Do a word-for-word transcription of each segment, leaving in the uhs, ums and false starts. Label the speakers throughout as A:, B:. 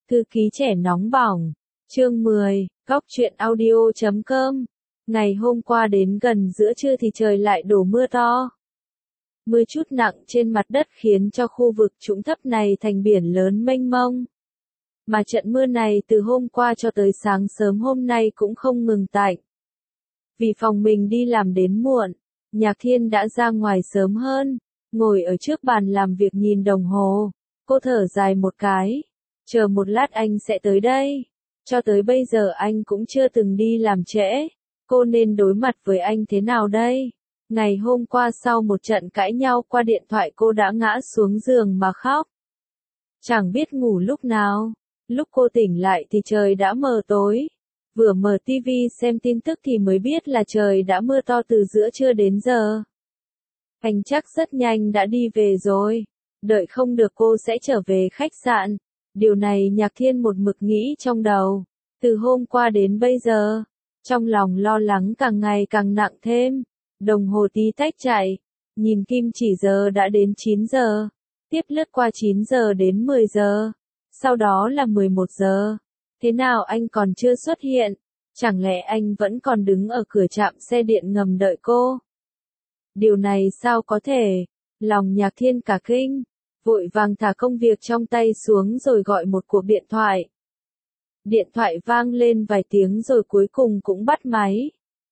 A: Thư ký trẻ nóng bỏng. Chương mười, góc truyện audio chấm com. Ngày hôm qua đến gần giữa trưa thì trời lại đổ mưa to. Mưa chút nặng trên mặt đất khiến cho khu vực trũng thấp này thành biển lớn mênh mông. Mà trận mưa này từ hôm qua cho tới sáng sớm hôm nay cũng không ngừng tạnh. Vì phòng mình đi làm đến muộn, Nhạc Thiên đã ra ngoài sớm hơn, ngồi ở trước bàn làm việc nhìn đồng hồ. Cô thở dài một cái. Chờ một lát anh sẽ tới đây. Cho tới bây giờ anh cũng chưa từng đi làm trễ. Cô nên đối mặt với anh thế nào đây? Ngày hôm qua sau một trận cãi nhau qua điện thoại cô đã ngã xuống giường mà khóc. Chẳng biết ngủ lúc nào. Lúc cô tỉnh lại thì trời đã mờ tối. Vừa mở tivi xem tin tức thì mới biết là trời đã mưa to từ giữa trưa đến giờ. Anh chắc rất nhanh đã đi về rồi. Đợi không được cô sẽ trở về khách sạn. Điều này Nhạc Thiên một mực nghĩ trong đầu. Từ hôm qua đến bây giờ, trong lòng lo lắng càng ngày càng nặng thêm. Đồng hồ tí tách chạy, nhìn kim chỉ giờ đã đến chín giờ. Tiếp lướt qua chín giờ đến mười giờ. Sau đó là mười một giờ. Thế nào anh còn chưa xuất hiện? Chẳng lẽ anh vẫn còn đứng ở cửa trạm xe điện ngầm đợi cô? Điều này sao có thể? Lòng Nhạc Thiên cả kinh. Vội vàng thả công việc trong tay xuống rồi gọi một cuộc điện thoại. Điện thoại vang lên vài tiếng rồi cuối cùng cũng bắt máy.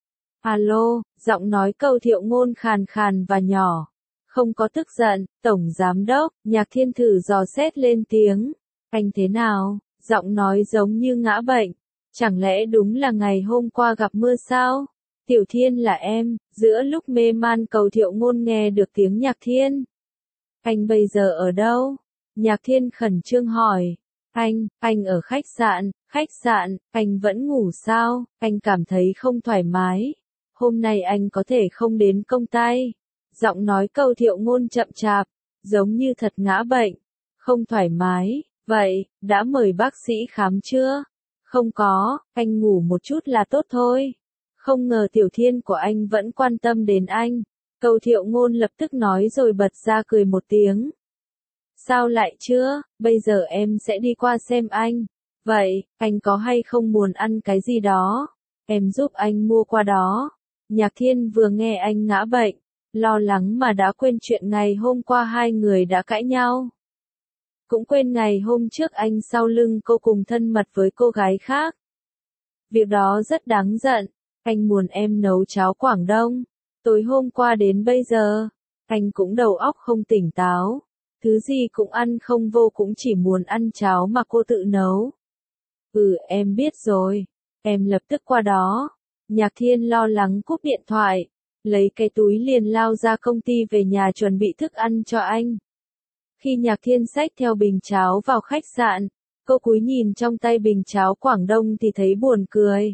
A: Alo, giọng nói Câu Thiệu Ngôn khàn khàn và nhỏ. Không có tức giận, Tổng Giám Đốc. Nhạc Thiên thử dò xét lên tiếng. Anh thế nào? Giọng nói giống như ngã bệnh. Chẳng lẽ đúng là ngày hôm qua gặp mưa sao? Tiểu Thiên là em. Giữa lúc mê man Câu Thiệu Ngôn nghe được tiếng Nhạc Thiên. Anh bây giờ ở đâu? Nhạc Thiên khẩn trương hỏi. Anh, anh ở khách sạn, khách sạn, anh vẫn ngủ sao? Anh cảm thấy không thoải mái. Hôm nay anh có thể không đến công ty. Giọng nói Câu Thiệu Ngôn chậm chạp, giống như thật ngã bệnh. Không thoải mái, vậy, đã mời bác sĩ khám chưa? Không có, anh ngủ một chút là tốt thôi. Không ngờ Tiểu Thiên của anh vẫn quan tâm đến anh. Câu Thiệu Ngôn lập tức nói rồi bật ra cười một tiếng. Sao lại chưa, bây giờ em sẽ đi qua xem anh. Vậy, anh có hay không muốn ăn cái gì đó? Em giúp anh mua qua đó. Nhạc Thiên vừa nghe anh ngã bệnh, lo lắng mà đã quên chuyện ngày hôm qua hai người đã cãi nhau. Cũng quên ngày hôm trước anh sau lưng cô cùng thân mật với cô gái khác. Việc đó rất đáng giận. Anh muốn em nấu cháo Quảng Đông. Tối hôm qua đến bây giờ, anh cũng đầu óc không tỉnh táo. Thứ gì cũng ăn không vô, cũng chỉ muốn ăn cháo mà cô tự nấu. Ừ, em biết rồi. Em lập tức qua đó. Nhạc Thiên lo lắng cúp điện thoại. Lấy cái túi liền lao ra công ty về nhà chuẩn bị thức ăn cho anh. Khi Nhạc Thiên xách theo bình cháo vào khách sạn, cô cúi nhìn trong tay bình cháo Quảng Đông thì thấy buồn cười.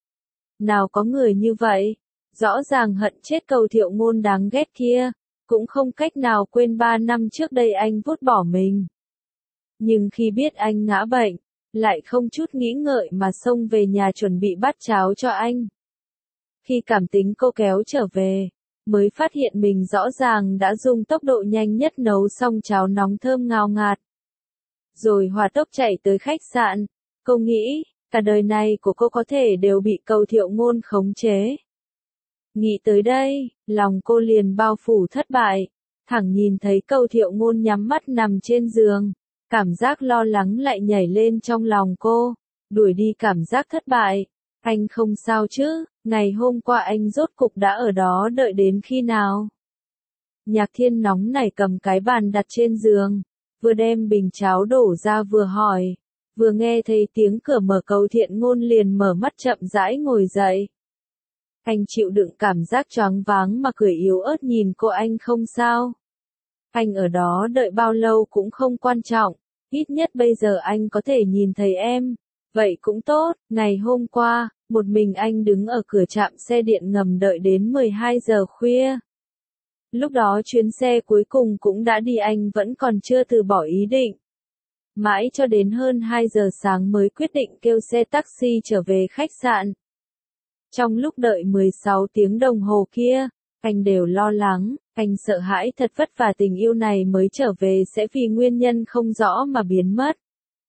A: Nào có người như vậy. Rõ ràng hận chết Câu Thiệu Ngôn đáng ghét kia. Cũng không cách nào quên ba năm trước đây anh vứt bỏ mình. Nhưng khi biết anh ngã bệnh, lại không chút nghĩ ngợi mà xông về nhà chuẩn bị bát cháo cho anh. Khi cảm tính cô kéo trở về, mới phát hiện mình rõ ràng đã dùng tốc độ nhanh nhất nấu xong cháo nóng thơm ngào ngạt. Rồi hỏa tốc chạy tới khách sạn. Cô nghĩ, cả đời này của cô có thể đều bị Câu Thiệu Ngôn khống chế. Nghĩ tới đây, lòng cô liền bao phủ thất bại. Thẳng nhìn thấy Câu Thiệu Ngôn nhắm mắt nằm trên giường. Cảm giác lo lắng lại nhảy lên trong lòng cô. Đuổi đi cảm giác thất bại. Anh không sao chứ, ngày hôm qua anh rốt cục đã ở đó đợi đến khi nào? Nhạc Thiên nóng nảy cầm cái bàn đặt trên giường. Vừa đem bình cháo đổ ra vừa hỏi. Vừa nghe thấy tiếng cửa mở, Câu Thiện Ngôn liền mở mắt chậm rãi ngồi dậy. Anh chịu đựng cảm giác choáng váng mà cười yếu ớt nhìn cô. Anh không sao. Anh ở đó đợi bao lâu cũng không quan trọng. Ít nhất bây giờ anh có thể nhìn thấy em. Vậy cũng tốt. Ngày hôm qua, một mình anh đứng ở cửa trạm xe điện ngầm đợi đến mười hai giờ khuya. Lúc đó chuyến xe cuối cùng cũng đã đi, anh vẫn còn chưa từ bỏ ý định. Mãi cho đến hơn hai giờ sáng mới quyết định kêu xe taxi trở về khách sạn. Trong lúc đợi mười sáu tiếng đồng hồ kia, anh đều lo lắng, anh sợ hãi thật vất vả tình yêu này mới trở về sẽ vì nguyên nhân không rõ mà biến mất.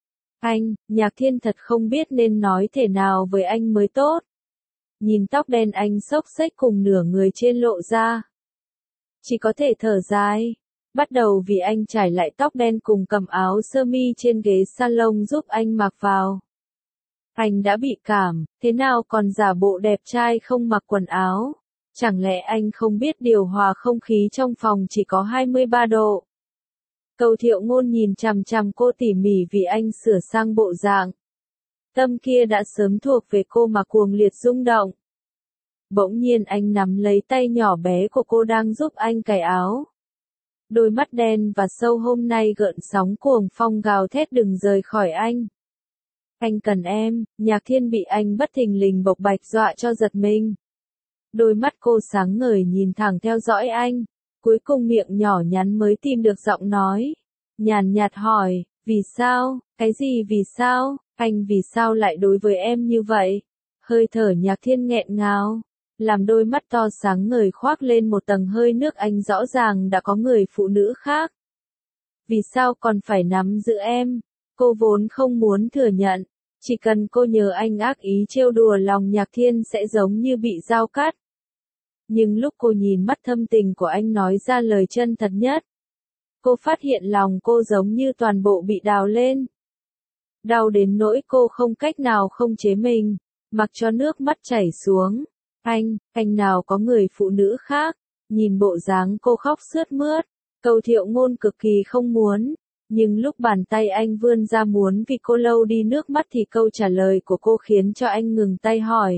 A: Anh, Nhạc Thiên thật không biết nên nói thế nào với anh mới tốt. Nhìn tóc đen anh xốc xếch cùng nửa người trên lộ ra. Chỉ có thể thở dài. Bắt đầu vì anh trải lại tóc đen cùng cầm áo sơ mi trên ghế salon giúp anh mặc vào. Anh đã bị cảm, thế nào còn giả bộ đẹp trai không mặc quần áo? Chẳng lẽ anh không biết điều hòa không khí trong phòng chỉ có hai mươi ba độ? Cầu Thiệu Ngôn nhìn chằm chằm cô tỉ mỉ vì anh sửa sang bộ dạng. Tâm kia đã sớm thuộc về cô mà cuồng liệt rung động. Bỗng nhiên anh nắm lấy tay nhỏ bé của cô đang giúp anh cài áo. Đôi mắt đen và sâu hôm nay gợn sóng cuồng phong gào thét đừng rời khỏi anh. Anh cần em, Nhạc Thiên bị anh bất thình lình bộc bạch dọa cho giật mình. Đôi mắt cô sáng ngời nhìn thẳng theo dõi anh, cuối cùng miệng nhỏ nhắn mới tìm được giọng nói. Nhàn nhạt hỏi, vì sao, cái gì vì sao, anh vì sao lại đối với em như vậy? Hơi thở Nhạc Thiên nghẹn ngào, làm đôi mắt to sáng ngời khoác lên một tầng hơi nước anh rõ ràng đã có người phụ nữ khác. Vì sao còn phải nắm giữ em? Cô vốn không muốn thừa nhận, chỉ cần cô nhờ anh ác ý trêu đùa lòng Nhạc Thiên sẽ giống như bị dao cắt. Nhưng lúc cô nhìn mắt thâm tình của anh nói ra lời chân thật nhất, cô phát hiện lòng cô giống như toàn bộ bị đào lên. Đau đến nỗi cô không cách nào không chế mình, mặc cho nước mắt chảy xuống. Anh, anh nào có người phụ nữ khác, nhìn bộ dáng cô khóc sướt mướt, Cầu Thiệu Ngôn cực kỳ không muốn. Nhưng lúc bàn tay anh vươn ra muốn vì cô lau đi nước mắt thì câu trả lời của cô khiến cho anh ngừng tay hỏi.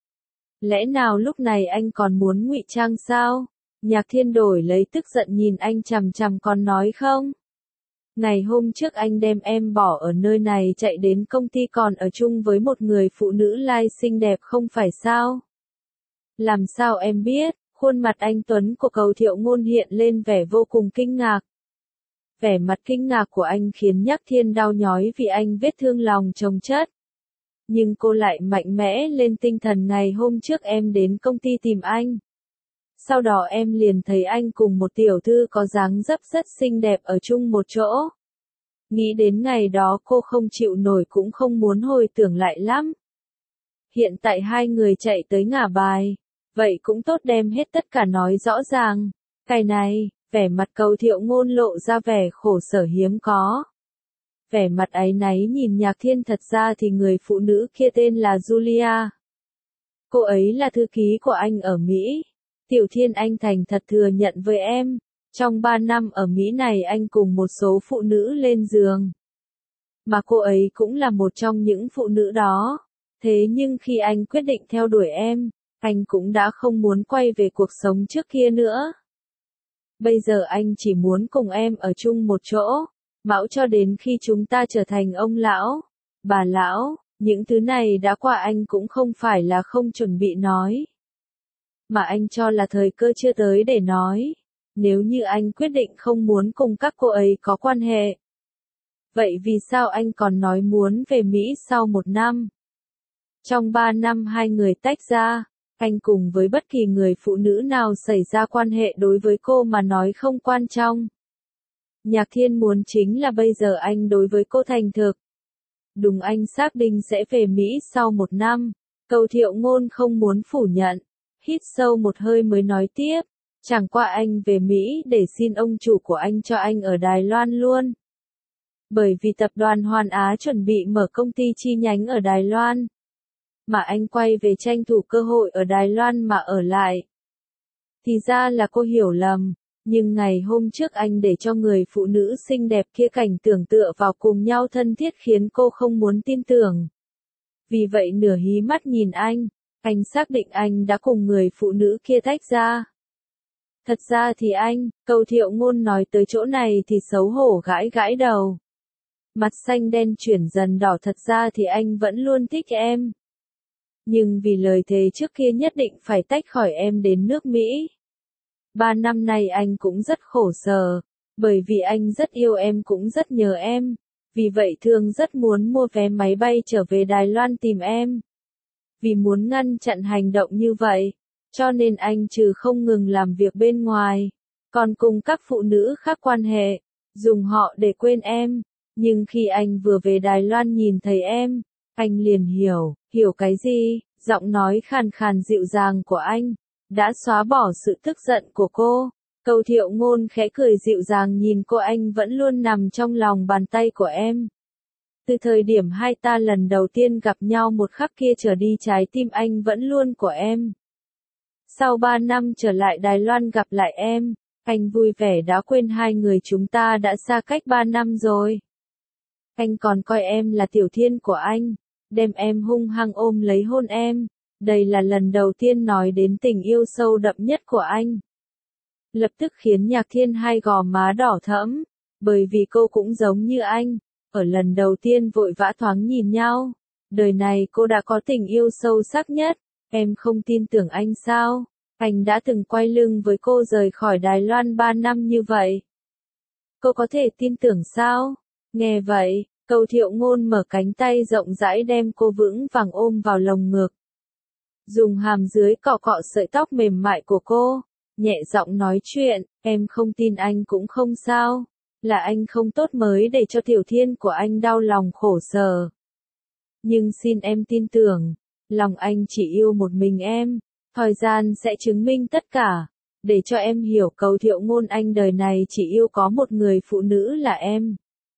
A: Lẽ nào lúc này anh còn muốn ngụy trang sao? Nhạc Thiên đổi lấy tức giận nhìn anh chằm chằm còn nói không? Ngày hôm trước anh đem em bỏ ở nơi này chạy đến công ty còn ở chung với một người phụ nữ lai xinh đẹp không phải sao? Làm sao em biết? Khuôn mặt anh Tuấn của Cầu Thiệu Ngôn hiện lên vẻ vô cùng kinh ngạc. Vẻ mặt kinh ngạc của anh khiến Nhạc Thiên đau nhói vì anh vết thương lòng chồng chất. Nhưng cô lại mạnh mẽ lên tinh thần ngày hôm trước em đến công ty tìm anh. Sau đó em liền thấy anh cùng một tiểu thư có dáng dấp rất xinh đẹp ở chung một chỗ. Nghĩ đến ngày đó cô không chịu nổi cũng không muốn hồi tưởng lại lắm. Hiện tại hai người chạy tới ngả bài, vậy cũng tốt đem hết tất cả nói rõ ràng. Cái này, vẻ mặt Cầu Thiệu Ngôn lộ ra vẻ khổ sở hiếm có. Vẻ mặt áy náy nhìn Nhạc Thiên thật ra thì người phụ nữ kia tên là Julia. Cô ấy là thư ký của anh ở Mỹ. Tiểu Thiên anh thành thật thừa nhận với em, trong ba năm ở Mỹ này anh cùng một số phụ nữ lên giường. Mà cô ấy cũng là một trong những phụ nữ đó. Thế nhưng khi anh quyết định theo đuổi em, anh cũng đã không muốn quay về cuộc sống trước kia nữa. Bây giờ anh chỉ muốn cùng em ở chung một chỗ, mãi cho đến khi chúng ta trở thành ông lão, bà lão, những thứ này đã qua anh cũng không phải là không chuẩn bị nói. Mà anh cho là thời cơ chưa tới để nói. Nếu như anh quyết định không muốn cùng các cô ấy có quan hệ. Vậy vì sao anh còn nói muốn về Mỹ sau một năm? Trong ba năm hai người tách ra, anh cùng với bất kỳ người phụ nữ nào xảy ra quan hệ đối với cô mà nói không quan trọng. Nhạc Thiên muốn chính là bây giờ anh đối với cô thành thực. Đúng anh xác định sẽ về Mỹ sau một năm. Cầu Thiệu Ngôn không muốn phủ nhận. Hít sâu một hơi mới nói tiếp. Chẳng qua anh về Mỹ để xin ông chủ của anh cho anh ở Đài Loan luôn. Bởi vì tập đoàn Hoàn Á chuẩn bị mở công ty chi nhánh ở Đài Loan. Mà anh quay về tranh thủ cơ hội ở Đài Loan mà ở lại. Thì ra là cô hiểu lầm. Nhưng ngày hôm trước anh để cho người phụ nữ xinh đẹp kia cảnh tưởng tựa vào cùng nhau thân thiết khiến cô không muốn tin tưởng. Vì vậy nửa hí mắt nhìn anh, anh xác định anh đã cùng người phụ nữ kia tách ra. Thật ra thì anh, Cầu Thiệu Ngôn nói tới chỗ này thì xấu hổ gãi gãi đầu. Mặt xanh đen chuyển dần đỏ thật ra thì anh vẫn luôn thích em. Nhưng vì lời thề trước kia nhất định phải tách khỏi em đến nước Mỹ. Ba năm nay anh cũng rất khổ sở, bởi vì anh rất yêu em cũng rất nhớ em, vì vậy thường rất muốn mua vé máy bay trở về Đài Loan tìm em. Vì muốn ngăn chặn hành động như vậy, cho nên anh trừ không ngừng làm việc bên ngoài, còn cùng các phụ nữ khác quan hệ, dùng họ để quên em. Nhưng khi anh vừa về Đài Loan nhìn thấy em, anh liền hiểu, hiểu cái gì? Giọng nói khàn khàn dịu dàng của anh, đã xóa bỏ sự tức giận của cô. Cầu Thiệu Ngôn khẽ cười dịu dàng nhìn cô, anh vẫn luôn nằm trong lòng bàn tay của em. Từ thời điểm hai ta lần đầu tiên gặp nhau một khắc kia trở đi, trái tim anh vẫn luôn của em. Sau ba năm trở lại Đài Loan gặp lại em, anh vui vẻ đã quên hai người chúng ta đã xa cách ba năm rồi. Anh còn coi em là tiểu thiên của anh, đem em hung hăng ôm lấy hôn em. Đây là lần đầu tiên nói đến tình yêu sâu đậm nhất của anh. Lập tức khiến Nhạc Thiên hai gò má đỏ thẫm, bởi vì cô cũng giống như anh, ở lần đầu tiên vội vã thoáng nhìn nhau. Đời này cô đã có tình yêu sâu sắc nhất, em không tin tưởng anh sao? Anh đã từng quay lưng với cô rời khỏi Đài Loan ba năm như vậy. Cô có thể tin tưởng sao? Nghe vậy, Cầu Thiệu Ngôn mở cánh tay rộng rãi đem cô vững vàng ôm vào lồng ngực. Dùng hàm dưới cọ cọ sợi tóc mềm mại của cô, nhẹ giọng nói chuyện, em không tin anh cũng không sao, là anh không tốt mới để cho tiểu thiên của anh đau lòng khổ sở. Nhưng xin em tin tưởng, lòng anh chỉ yêu một mình em, thời gian sẽ chứng minh tất cả, để cho em hiểu. Cầu Thiệu Ngôn, anh đời này chỉ yêu có một người phụ nữ là em.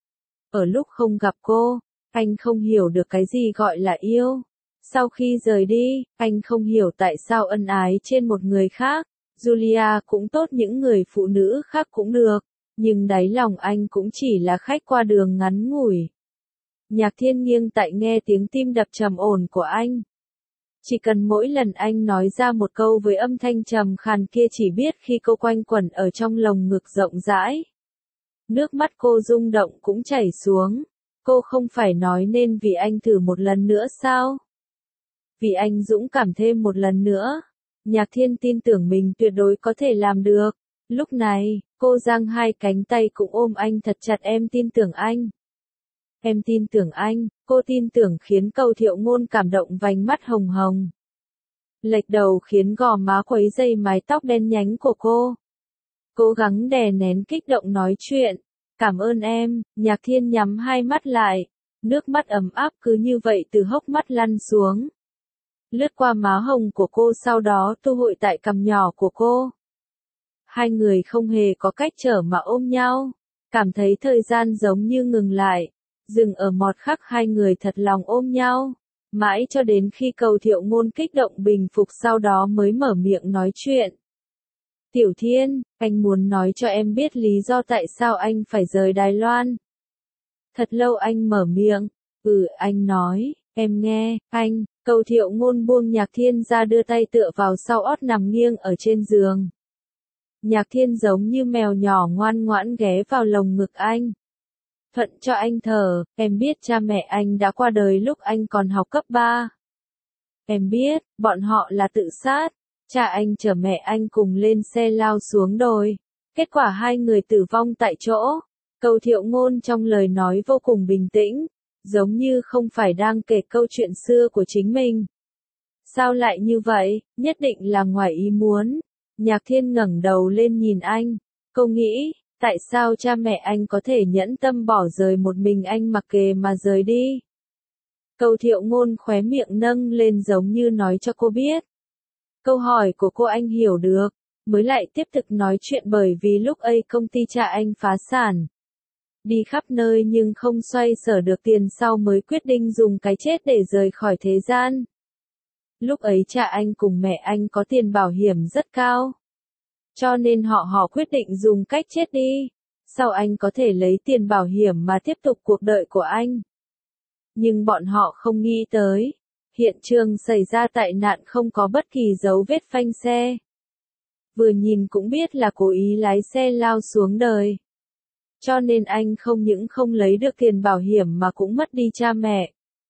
A: Ở lúc không gặp cô, anh không hiểu được cái gì gọi là yêu. Sau khi rời đi, anh không hiểu tại sao ân ái trên một người khác. Julia cũng tốt, những người phụ nữ khác cũng được, nhưng đáy lòng anh cũng chỉ là khách qua đường ngắn ngủi. Nhạc Thiên nghiêng tại nghe tiếng tim đập trầm ổn của anh. Chỉ cần mỗi lần anh nói ra một câu với âm thanh trầm khàn kia, chỉ biết khi cô quanh quẩn ở trong lồng ngực rộng rãi. Nước mắt cô rung động cũng chảy xuống. Cô không phải nói nên vì anh thử một lần nữa sao? Vì anh dũng cảm thêm một lần nữa. Nhạc Thiên tin tưởng mình tuyệt đối có thể làm được. Lúc này, cô giang hai cánh tay cũng ôm anh thật chặt. Em tin tưởng anh. Em tin tưởng anh. Cô tin tưởng khiến Cầu Thiệu Ngôn cảm động, vành mắt hồng hồng. Lệch đầu khiến gò má khuấy dây mái tóc đen nhánh của cô. Cố gắng đè nén kích động nói chuyện. Cảm ơn em. Nhạc Thiên nhắm hai mắt lại. Nước mắt ấm áp cứ như vậy từ hốc mắt lăn xuống. Lướt qua má hồng của cô, sau đó tu hội tại cằm nhỏ của cô. Hai người không hề có cách trở mà ôm nhau. Cảm thấy thời gian giống như ngừng lại. Dừng ở một khắc hai người thật lòng ôm nhau. Mãi cho đến khi Cầu Thiệu Ngôn kích động bình phục, sau đó mới mở miệng nói chuyện. Tiểu Thiên, anh muốn nói cho em biết lý do tại sao anh phải rời Đài Loan. Thật lâu anh mở miệng. Ừ, anh nói, em nghe, anh. Cầu Thiệu Ngôn buông Nhạc Thiên ra, đưa tay tựa vào sau ót nằm nghiêng ở trên giường. Nhạc Thiên giống như mèo nhỏ ngoan ngoãn ghé vào lồng ngực anh. Thuận cho anh thở, em biết cha mẹ anh đã qua đời lúc anh còn học cấp ba. Em biết, bọn họ là tự sát. Cha anh chở mẹ anh cùng lên xe lao xuống đồi. Kết quả hai người tử vong tại chỗ. Cầu Thiệu Ngôn trong lời nói vô cùng bình tĩnh, giống như không phải đang kể câu chuyện xưa của chính mình. Sao lại như vậy, nhất định là ngoài ý muốn. Nhạc Thiên ngẩng đầu lên nhìn anh. Cô nghĩ, tại sao cha mẹ anh có thể nhẫn tâm bỏ rơi một mình anh mặc kệ mà rời đi? Cầu Thiệu Ngôn khóe miệng nâng lên giống như nói cho cô biết. Câu hỏi của cô anh hiểu được, mới lại tiếp tục nói chuyện, bởi vì lúc ấy công ty cha anh phá sản. Đi khắp nơi nhưng không xoay sở được tiền, sau mới quyết định dùng cái chết để rời khỏi thế gian. Lúc ấy cha anh cùng mẹ anh có tiền bảo hiểm rất cao. Cho nên họ họ quyết định dùng cách chết đi. Sau anh có thể lấy tiền bảo hiểm mà tiếp tục cuộc đời của anh. Nhưng bọn họ không nghĩ tới. Hiện trường xảy ra tai nạn không có bất kỳ dấu vết phanh xe. Vừa nhìn cũng biết là cố ý lái xe lao xuống đời. Cho nên anh không những không lấy được tiền bảo hiểm mà cũng mất đi cha mẹ.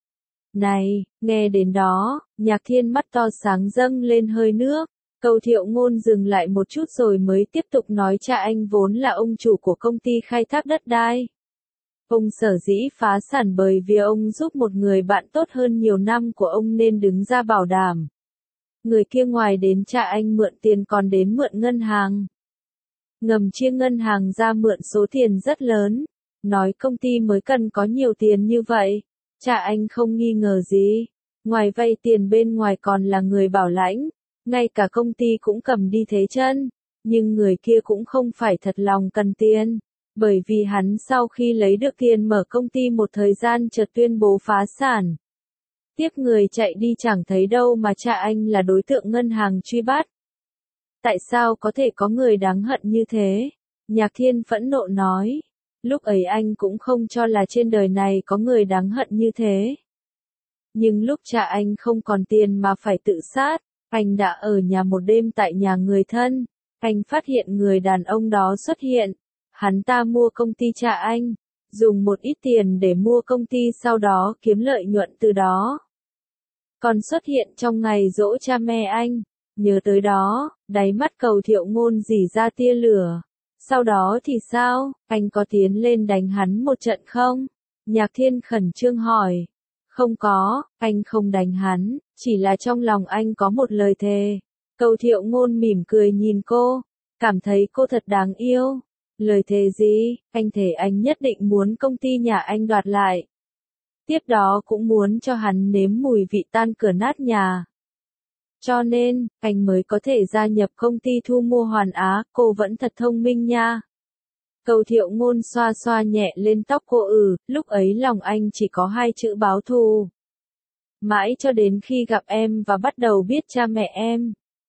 A: Này, nghe đến đó, Nhạc Thiên mắt to sáng dâng lên hơi nước. Cầu Thiệu Ngôn dừng lại một chút rồi mới tiếp tục nói, cha anh vốn là ông chủ của công ty khai thác đất đai. Ông sở dĩ phá sản bởi vì ông giúp một người bạn tốt hơn nhiều năm của ông nên đứng ra bảo đảm. Người kia ngoài đến cha anh mượn tiền còn đến mượn ngân hàng. Ngầm chia ngân hàng ra mượn số tiền rất lớn. nói công ty mới cần có nhiều tiền như vậy. Cha anh không nghi ngờ gì. Ngoài vay tiền bên ngoài còn là người bảo lãnh, ngay cả công ty cũng cầm đi thế chân. Nhưng người kia cũng không phải thật lòng cần tiền. Bởi vì hắn sau khi lấy được tiền mở công ty một thời gian chợt tuyên bố phá sản. Tiếp người chạy đi chẳng thấy đâu mà cha anh là đối tượng ngân hàng truy bắt. Tại sao có thể có người đáng hận như thế? Nhạc Thiên phẫn nộ nói. Lúc ấy anh cũng không cho là trên đời này có người đáng hận như thế. Nhưng lúc cha anh không còn tiền mà phải tự sát, anh đã ở nhà một đêm tại nhà người thân. Anh phát hiện người đàn ông đó xuất hiện. Hắn ta mua công ty cha anh, dùng một ít tiền để mua công ty sau đó kiếm lợi nhuận từ đó. Còn xuất hiện trong ngày giỗ cha mẹ anh. Nhớ tới đó, đáy mắt Cầu Thiệu Ngôn rỉ ra tia lửa. Sau đó thì sao, anh có tiến lên đánh hắn một trận không? Nhạc Thiên khẩn trương hỏi. Không có, anh không đánh hắn, chỉ là trong lòng anh có một lời thề. Cầu Thiệu Ngôn mỉm cười nhìn cô, cảm thấy cô thật đáng yêu. Lời thề gì? Anh thề anh nhất định muốn công ty nhà anh đoạt lại. Tiếp đó cũng muốn cho hắn nếm mùi vị tan cửa nát nhà. Cho nên, anh mới có thể gia nhập công ty thu mua Hoàn Á, cô vẫn thật thông minh nha. Cầu Thiệu Ngôn xoa xoa nhẹ lên tóc cô. Ừ, lúc ấy lòng anh chỉ có hai chữ báo thù. Mãi cho đến khi gặp em và bắt đầu biết cha mẹ em.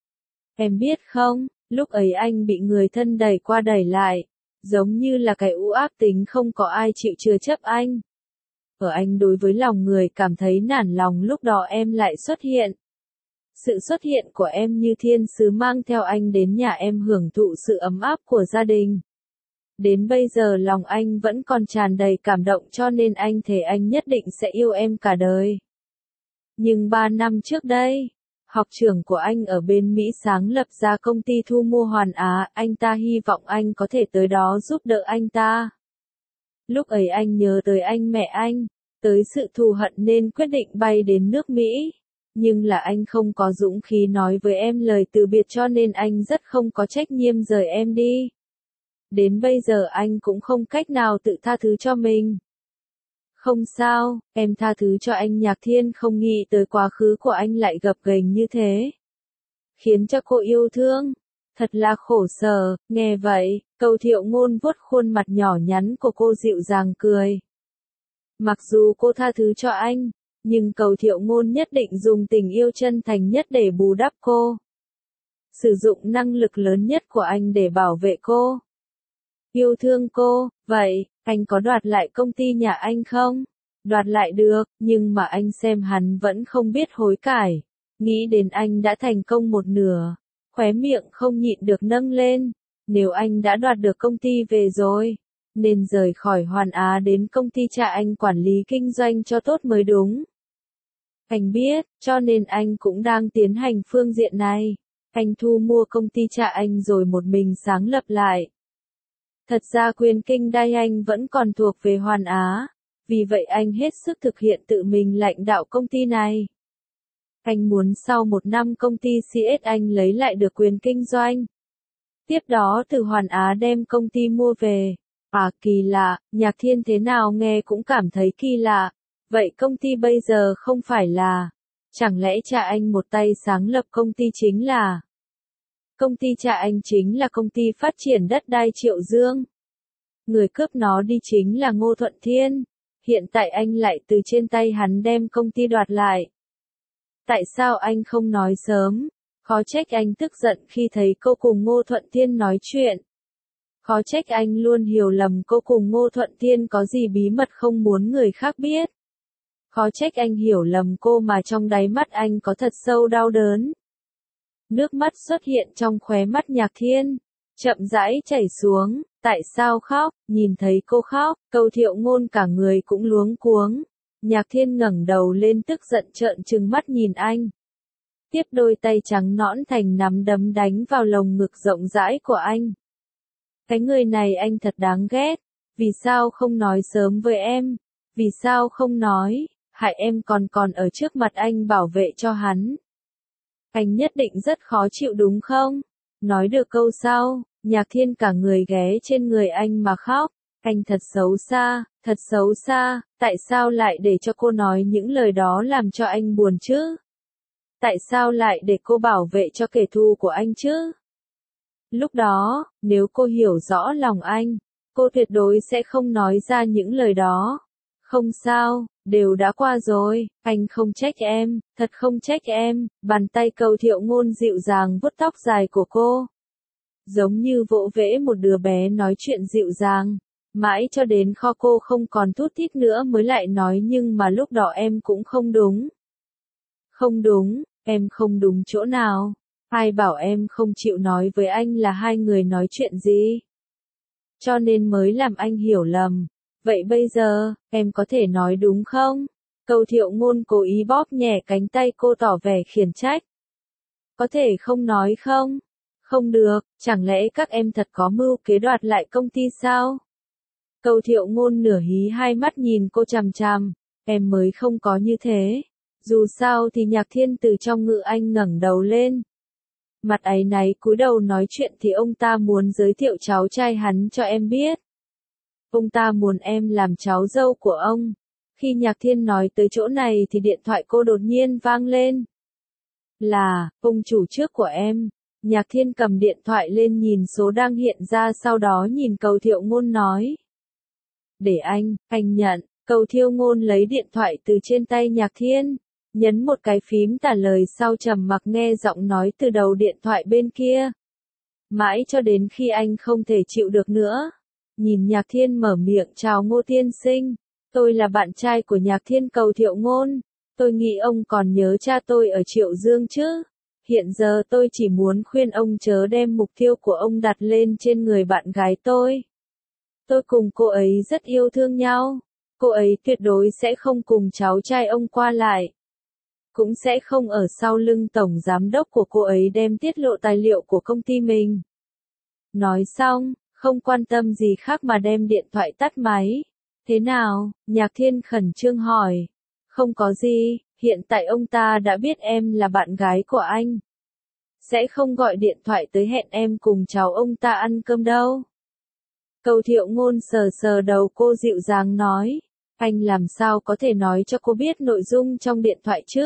A: Em biết không, lúc ấy anh bị người thân đẩy qua đẩy lại, giống như là cái u ác tính không có ai chịu chừa chấp anh. Ở anh đối với lòng người cảm thấy nản lòng lúc đó em lại xuất hiện. Sự xuất hiện của em như thiên sứ mang theo anh đến nhà em hưởng thụ sự ấm áp của gia đình. Đến bây giờ lòng anh vẫn còn tràn đầy cảm động cho nên anh thề anh nhất định sẽ yêu em cả đời. Nhưng ba năm trước đây, học trưởng của anh ở bên Mỹ sáng lập ra công ty thu mua Hoàn Á, anh ta hy vọng anh có thể tới đó giúp đỡ anh ta. Lúc ấy anh nhớ tới anh mẹ anh, tới sự thù hận nên quyết định bay đến nước Mỹ. Nhưng là anh không có dũng khí nói với em lời từ biệt cho nên anh rất không có trách nhiệm rời em đi. Đến bây giờ anh cũng không cách nào tự tha thứ cho mình. Không sao, em tha thứ cho anh. Nhạc Thiên không nghĩ tới quá khứ của anh lại gập ghềnh như thế. Khiến cho cô yêu thương. Thật là khổ sở, nghe vậy, Cầu Thiệu Ngôn vuốt khuôn mặt nhỏ nhắn của cô dịu dàng cười. Mặc dù cô tha thứ cho anh, nhưng Cầu Thiệu Ngôn nhất định dùng tình yêu chân thành nhất để bù đắp cô. Sử dụng năng lực lớn nhất của anh để bảo vệ cô. Yêu thương cô, vậy, anh có đoạt lại công ty nhà anh không? Đoạt lại được, nhưng mà anh xem hắn vẫn không biết hối cải. Nghĩ đến anh đã thành công một nửa, khóe miệng không nhịn được nâng lên. Nếu anh đã đoạt được công ty về rồi, nên rời khỏi Hoàn Á đến công ty cha anh quản lý kinh doanh cho tốt mới đúng. Anh biết, cho nên anh cũng đang tiến hành phương diện này. Anh thu mua công ty cha anh rồi một mình sáng lập lại. Thật ra quyền kinh doanh anh vẫn còn thuộc về Hoàn Á, vì vậy anh hết sức thực hiện tự mình lãnh đạo công ty này. Anh muốn sau một năm công ty xê ét anh lấy lại được quyền kinh doanh. Tiếp đó từ Hoàn Á đem công ty mua về. À kỳ lạ, Nhạc Thiên thế nào nghe cũng cảm thấy kỳ lạ. Vậy công ty bây giờ không phải là, chẳng lẽ cha anh một tay sáng lập công ty chính là? Công ty cha anh chính là công ty phát triển đất đai Triệu Dương. Người cướp nó đi chính là Ngô Thuận Thiên. Hiện tại anh lại từ trên tay hắn đem công ty đoạt lại. Tại sao anh không nói sớm? Khó trách anh tức giận khi thấy cô cùng Ngô Thuận Thiên nói chuyện. Khó trách anh luôn hiểu lầm cô cùng Ngô Thuận Thiên có gì bí mật không muốn người khác biết. Khó trách anh hiểu lầm cô mà trong đáy mắt anh có thật sâu đau đớn. Nước mắt xuất hiện trong khóe mắt Nhạc Thiên, chậm rãi chảy xuống. Tại sao khóc? Nhìn thấy cô khóc, Cầu Thiệu Ngôn cả người cũng luống cuống. Nhạc Thiên ngẩng đầu lên tức giận trợn trừng mắt nhìn anh. Tiếp đôi tay trắng nõn thành nắm đấm đánh vào lồng ngực rộng rãi của anh. Cái người này anh thật đáng ghét. Vì sao không nói sớm với em? Vì sao không nói? Hại em còn còn ở trước mặt anh bảo vệ cho hắn. Anh nhất định rất khó chịu đúng không? Nói được câu sau, Nhạc Thiên cả người ghé trên người anh mà khóc. Anh thật xấu xa, thật xấu xa, tại sao lại để cho cô nói những lời đó làm cho anh buồn chứ? Tại sao lại để cô bảo vệ cho kẻ thù của anh chứ? Lúc đó, nếu cô hiểu rõ lòng anh, cô tuyệt đối sẽ không nói ra những lời đó. Không sao, đều đã qua rồi, anh không trách em, thật không trách em. Bàn tay Cầu Thiệu Ngôn dịu dàng vuốt tóc dài của cô. Giống như vỗ vẽ một đứa bé nói chuyện dịu dàng. Mãi cho đến kho cô không còn thút thít nữa mới lại nói nhưng mà lúc đó em cũng không đúng. Không đúng, em không đúng chỗ nào. Ai bảo em không chịu nói với anh là hai người nói chuyện gì? Cho nên mới làm anh hiểu lầm. Vậy bây giờ, em có thể nói đúng không? Cầu Thiệu Ngôn cố ý bóp nhẹ cánh tay cô tỏ vẻ khiển trách. Có thể không nói không? Không được, chẳng lẽ các em thật có mưu kế đoạt lại công ty sao? Cầu Thiệu Ngôn nửa hí hai mắt nhìn cô chằm chằm, em mới không có như thế. Dù sao thì Nhạc Thiên từ trong ngự anh ngẩng đầu lên. Mặt áy náy cúi đầu nói chuyện thì ông ta muốn giới thiệu cháu trai hắn cho em biết. Ông ta muốn em làm cháu dâu của ông. Khi Nhạc Thiên nói tới chỗ này thì điện thoại cô đột nhiên vang lên. Là, ông chủ trước của em. Nhạc Thiên cầm điện thoại lên nhìn số đang hiện ra sau đó nhìn Cầu Thiệu Ngôn nói. Để anh, anh nhận. Cầu Thiệu Ngôn lấy điện thoại từ trên tay Nhạc Thiên. Nhấn một cái phím tả lời sau trầm mặc nghe giọng nói từ đầu điện thoại bên kia. Mãi cho đến khi anh không thể chịu được nữa. Nhìn Nhạc Thiên mở miệng chào Ngô tiên sinh. Tôi là bạn trai của Nhạc Thiên Cầu Thiệu Ngôn. Tôi nghĩ ông còn nhớ cha tôi ở Triệu Dương chứ. Hiện giờ tôi chỉ muốn khuyên ông chớ đem mục tiêu của ông đặt lên trên người bạn gái tôi. Tôi cùng cô ấy rất yêu thương nhau. Cô ấy tuyệt đối sẽ không cùng cháu trai ông qua lại. Cũng sẽ không ở sau lưng tổng giám đốc của cô ấy đem tiết lộ tài liệu của công ty mình. Nói xong, không quan tâm gì khác mà đem điện thoại tắt máy. Thế nào? Nhạc Thiên khẩn trương hỏi. Không có gì, hiện tại ông ta đã biết em là bạn gái của anh. Sẽ không gọi điện thoại tới hẹn em cùng cháu ông ta ăn cơm đâu. Cầu Thiệu Ngôn sờ sờ đầu cô dịu dàng nói. Anh làm sao có thể nói cho cô biết nội dung trong điện thoại chứ?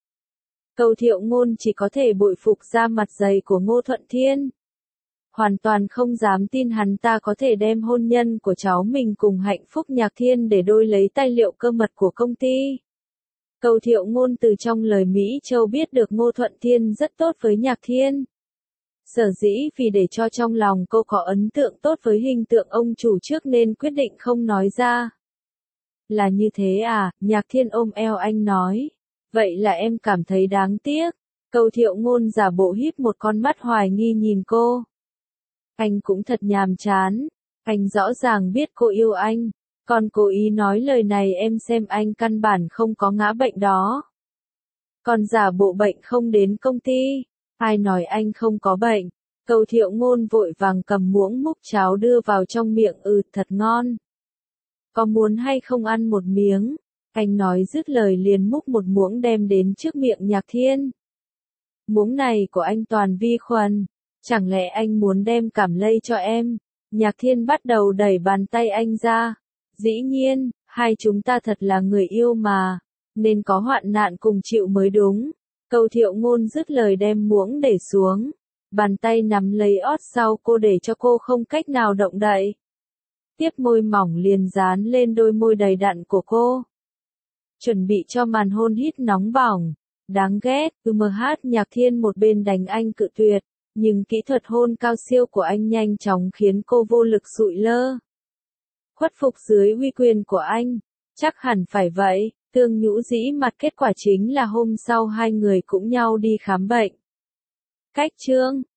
A: Cầu Thiệu Ngôn chỉ có thể bội phục ra mặt dày của Ngô Thuận Thiên. Hoàn toàn không dám tin hắn ta có thể đem hôn nhân của cháu mình cùng hạnh phúc Nhạc Thiên để đôi lấy tài liệu cơ mật của công ty. Cầu Thiệu Ngôn từ trong lời Mỹ Châu biết được Ngô Thuận Thiên rất tốt với Nhạc Thiên. Sở dĩ vì để cho trong lòng cô có ấn tượng tốt với hình tượng ông chủ trước nên quyết định không nói ra. Là như thế à, Nhạc Thiên ôm eo anh nói. Vậy là em cảm thấy đáng tiếc. Cầu Thiệu Ngôn giả bộ híp một con mắt hoài nghi nhìn cô. Anh cũng thật nhàm chán. Anh rõ ràng biết cô yêu anh. Còn cố ý nói lời này em xem anh căn bản không có ngã bệnh đó. Còn giả bộ bệnh không đến công ty. Ai nói anh không có bệnh. Cầu Thiệu Ngôn vội vàng cầm muỗng múc cháo đưa vào trong miệng. Ừ, thật ngon. Có muốn hay không ăn một miếng? Anh nói dứt lời liền múc một muỗng đem đến trước miệng Nhạc Thiên. Muỗng này của anh toàn vi khuẩn. Chẳng lẽ anh muốn đem cảm lây cho em? Nhạc Thiên bắt đầu đẩy bàn tay anh ra. Dĩ nhiên, hai chúng ta thật là người yêu mà. Nên có hoạn nạn cùng chịu mới đúng. Cầu Thiệu Ngôn dứt lời đem muỗng để xuống. Bàn tay nắm lấy ót sau cô để cho cô không cách nào động đậy. Tiếp môi mỏng liền dán lên đôi môi đầy đặn của cô. Chuẩn bị cho màn hôn hít nóng bỏng. Đáng ghét, ư mờ hát Nhạc Thiên một bên đánh anh cự tuyệt. Nhưng kỹ thuật hôn cao siêu của anh nhanh chóng khiến cô vô lực sụi lơ. Khuất phục dưới uy quyền của anh. Chắc hẳn phải vậy, Tương Nhũ dĩ mặt kết quả chính là hôm sau hai người cũng nhau đi khám bệnh. Cách chương